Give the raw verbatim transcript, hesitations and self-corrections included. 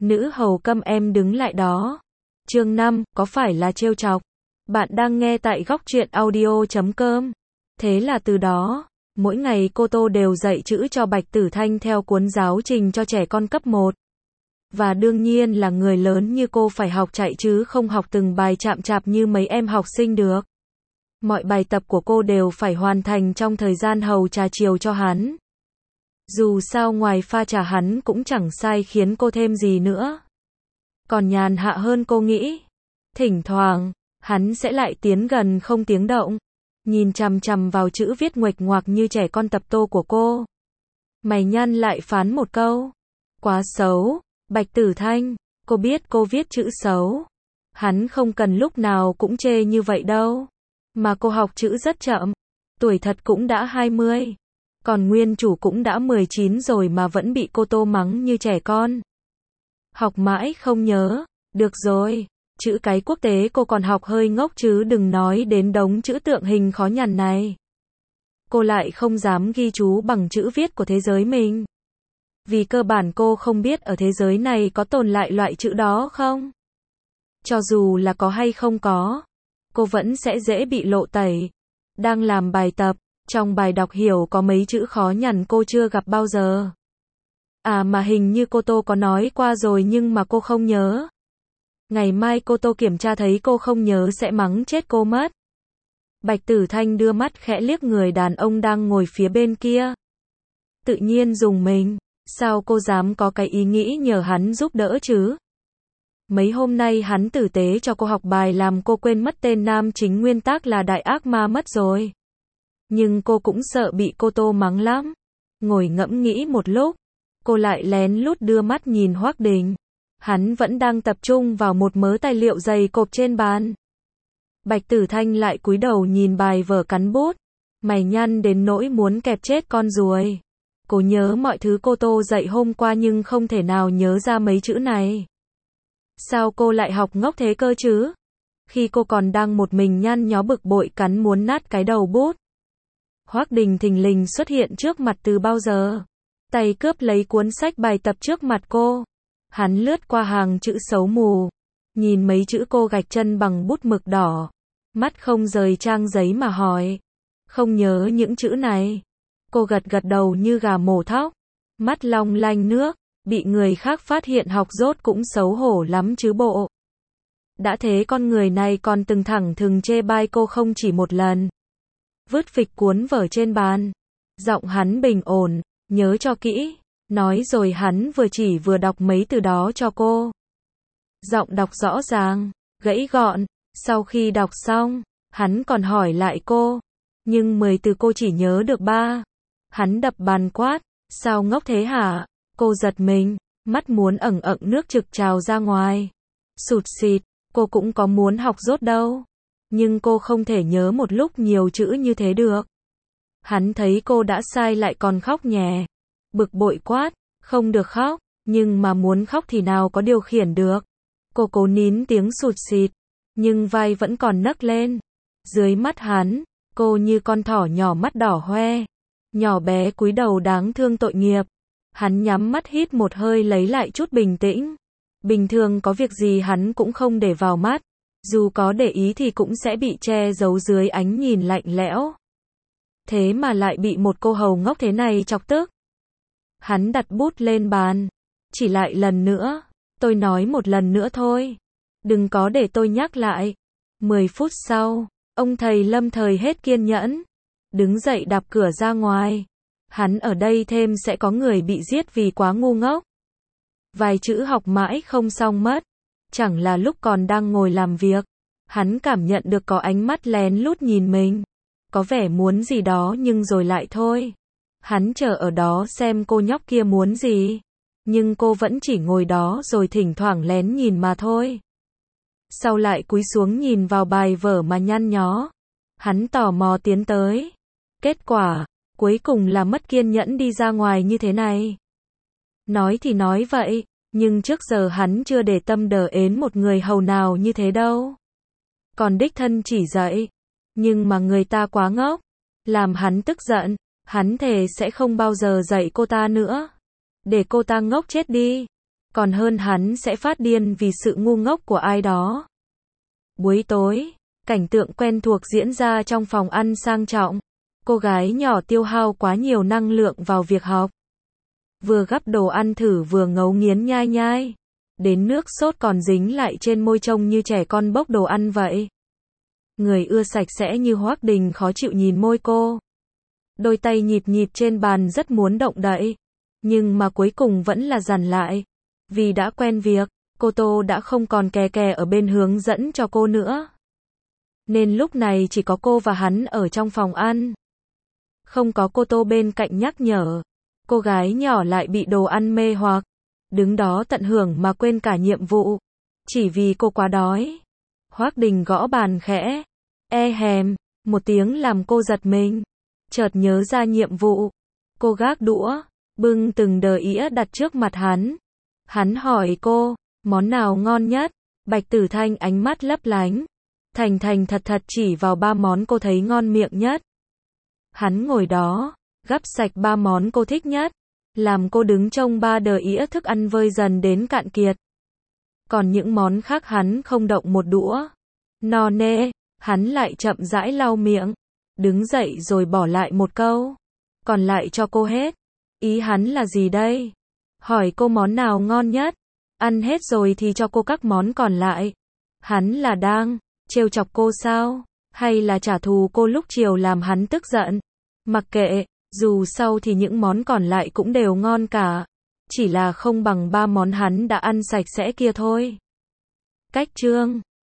Nữ hầu câm em đứng lại đó. Chương năm, có phải là trêu chọc? Bạn đang nghe tại góc truyện audio chấm com. Thế là từ đó, mỗi ngày cô Tô đều dạy chữ cho Bạch Tử Thanh theo cuốn giáo trình cho trẻ con cấp một. Và đương nhiên là người lớn như cô phải học chạy chứ không học từng bài chạm chạp như mấy em học sinh được. Mọi bài tập của cô đều phải hoàn thành trong thời gian hầu trà chiều cho hắn. Dù sao ngoài pha trà hắn cũng chẳng sai khiến cô thêm gì nữa. Còn nhàn hạ hơn cô nghĩ. Thỉnh thoảng, hắn sẽ lại tiến gần không tiếng động, nhìn chằm chằm vào chữ viết nguệch ngoạc như trẻ con tập tô của cô. Mày nhăn lại phán một câu. Quá xấu, Bạch Tử Thanh, cô biết cô viết chữ xấu. Hắn không cần lúc nào cũng chê như vậy đâu. Mà cô học chữ rất chậm. Tuổi thật cũng đã hai mươi. Còn nguyên chủ cũng đã mười chín rồi mà vẫn bị cô Tô mắng như trẻ con. Học mãi không nhớ. Được rồi, chữ cái quốc tế cô còn học hơi ngốc chứ đừng nói đến đống chữ tượng hình khó nhằn này. Cô lại không dám ghi chú bằng chữ viết của thế giới mình. Vì cơ bản cô không biết ở thế giới này có tồn lại loại chữ đó không. Cho dù là có hay không có, cô vẫn sẽ dễ bị lộ tẩy. Đang làm bài tập, trong bài đọc hiểu có mấy chữ khó nhằn cô chưa gặp bao giờ. À mà hình như cô Tô có nói qua rồi nhưng mà cô không nhớ. Ngày mai cô Tô kiểm tra thấy cô không nhớ sẽ mắng chết cô mất. Bạch Tử Thanh đưa mắt khẽ liếc người đàn ông đang ngồi phía bên kia. Tự nhiên dùng mình, sao cô dám có cái ý nghĩ nhờ hắn giúp đỡ chứ? Mấy hôm nay hắn tử tế cho cô học bài làm cô quên mất tên nam chính nguyên tác là đại ác ma mất rồi. Nhưng cô cũng sợ bị cô Tô mắng lắm. Ngồi ngẫm nghĩ một lúc, cô lại lén lút đưa mắt nhìn Hoắc Đình. Hắn vẫn đang tập trung vào một mớ tài liệu dày cộp trên bàn. Bạch Tử Thanh lại cúi đầu nhìn bài vở cắn bút. Mày nhăn đến nỗi muốn kẹp chết con ruồi. Cô nhớ mọi thứ cô Tô dạy hôm qua nhưng không thể nào nhớ ra mấy chữ này. Sao cô lại học ngốc thế cơ chứ? Khi cô còn đang một mình nhăn nhó bực bội cắn muốn nát cái đầu bút. Hoắc Đình thình lình xuất hiện trước mặt từ bao giờ. Tay cướp lấy cuốn sách bài tập trước mặt cô. Hắn lướt qua hàng chữ xấu mù. Nhìn mấy chữ cô gạch chân bằng bút mực đỏ. Mắt không rời trang giấy mà hỏi. Không nhớ những chữ này. Cô gật gật đầu như gà mổ thóc. Mắt long lanh nước. Bị người khác phát hiện học dốt cũng xấu hổ lắm chứ bộ. Đã thế con người này còn từng thẳng thừng chê bai cô không chỉ một lần. Vứt phịch cuốn vở trên bàn. Giọng hắn bình ổn, nhớ cho kỹ. Nói rồi hắn vừa chỉ vừa đọc mấy từ đó cho cô. Giọng đọc rõ ràng, gãy gọn. Sau khi đọc xong, hắn còn hỏi lại cô. Nhưng mười từ cô chỉ nhớ được ba. Hắn đập bàn quát. Sao ngốc thế hả? Cô giật mình, mắt muốn ẩn ẩn nước trực trào ra ngoài. Sụt xịt, cô cũng có muốn học dốt đâu. Nhưng cô không thể nhớ một lúc nhiều chữ như thế được. Hắn thấy cô đã sai lại còn khóc nhè. Bực bội quát, không được khóc, nhưng mà muốn khóc thì nào có điều khiển được. Cô cố nín tiếng sụt xịt, nhưng vai vẫn còn nấc lên. Dưới mắt hắn, cô như con thỏ nhỏ mắt đỏ hoe. Nhỏ bé cúi đầu đáng thương tội nghiệp. Hắn nhắm mắt hít một hơi lấy lại chút bình tĩnh. Bình thường có việc gì hắn cũng không để vào mắt. Dù có để ý thì cũng sẽ bị che giấu dưới ánh nhìn lạnh lẽo. Thế mà lại bị một cô hầu ngốc thế này chọc tức. Hắn đặt bút lên bàn. Chỉ lại lần nữa. Tôi nói một lần nữa thôi. Đừng có để tôi nhắc lại. Mười phút sau, ông thầy lâm thời hết kiên nhẫn. Đứng dậy đạp cửa ra ngoài. Hắn ở đây thêm sẽ có người bị giết vì quá ngu ngốc. Vài chữ học mãi không xong mất. Chẳng là lúc còn đang ngồi làm việc. Hắn cảm nhận được có ánh mắt lén lút nhìn mình. Có vẻ muốn gì đó nhưng rồi lại thôi. Hắn chờ ở đó xem cô nhóc kia muốn gì. Nhưng cô vẫn chỉ ngồi đó rồi thỉnh thoảng lén nhìn mà thôi. Sau lại cúi xuống nhìn vào bài vở mà nhăn nhó. Hắn tò mò tiến tới. Kết quả, cuối cùng là mất kiên nhẫn đi ra ngoài như thế này. Nói thì nói vậy, nhưng trước giờ hắn chưa để tâm đờ ến một người hầu nào như thế đâu. Còn đích thân chỉ dạy. Nhưng mà người ta quá ngốc. Làm hắn tức giận. Hắn thề sẽ không bao giờ dạy cô ta nữa. Để cô ta ngốc chết đi. còn hơn hắn sẽ phát điên vì sự ngu ngốc của ai đó. Buổi tối, cảnh tượng quen thuộc diễn ra trong phòng ăn sang trọng. Cô gái nhỏ tiêu hao quá nhiều năng lượng vào việc học. Vừa gắp đồ ăn thử vừa ngấu nghiến nhai nhai. Đến nước sốt còn dính lại trên môi trông như trẻ con bốc đồ ăn vậy. Người ưa sạch sẽ như Hoắc Đình khó chịu nhìn môi cô. Đôi tay nhịp nhịp trên bàn rất muốn động đậy. Nhưng mà cuối cùng vẫn là dằn lại. Vì đã quen việc, cô Tô đã không còn kè kè ở bên hướng dẫn cho cô nữa. Nên lúc này chỉ có cô và hắn ở trong phòng ăn. Không có cô Tô bên cạnh nhắc nhở. Cô gái nhỏ lại bị đồ ăn mê hoặc. Đứng đó tận hưởng mà quên cả nhiệm vụ. Chỉ vì cô quá đói. Hoắc Đình gõ bàn khẽ. E hèm, một tiếng làm cô giật mình. Chợt nhớ ra nhiệm vụ. Cô gác đũa, bưng từng đờ ĩa đặt trước mặt hắn. Hắn hỏi cô, món nào ngon nhất? Bạch Tử Thanh ánh mắt lấp lánh. Thành thành thật thật chỉ vào ba món cô thấy ngon miệng nhất. Hắn ngồi đó, gắp sạch ba món cô thích nhất. Làm cô đứng trông ba đờ ĩa thức ăn vơi dần đến cạn kiệt. Còn những món khác hắn không động một đũa. No nê, hắn lại chậm rãi lau miệng. Đứng dậy rồi bỏ lại một câu. Còn lại cho cô hết. Ý hắn là gì đây? Hỏi cô món nào ngon nhất. Ăn hết rồi thì cho cô các món còn lại. Hắn là đang trêu chọc cô sao? Hay là trả thù cô lúc chiều làm hắn tức giận? Mặc kệ, dù sau thì những món còn lại cũng đều ngon cả. Chỉ là không bằng ba món hắn đã ăn sạch sẽ kia thôi. Cách chương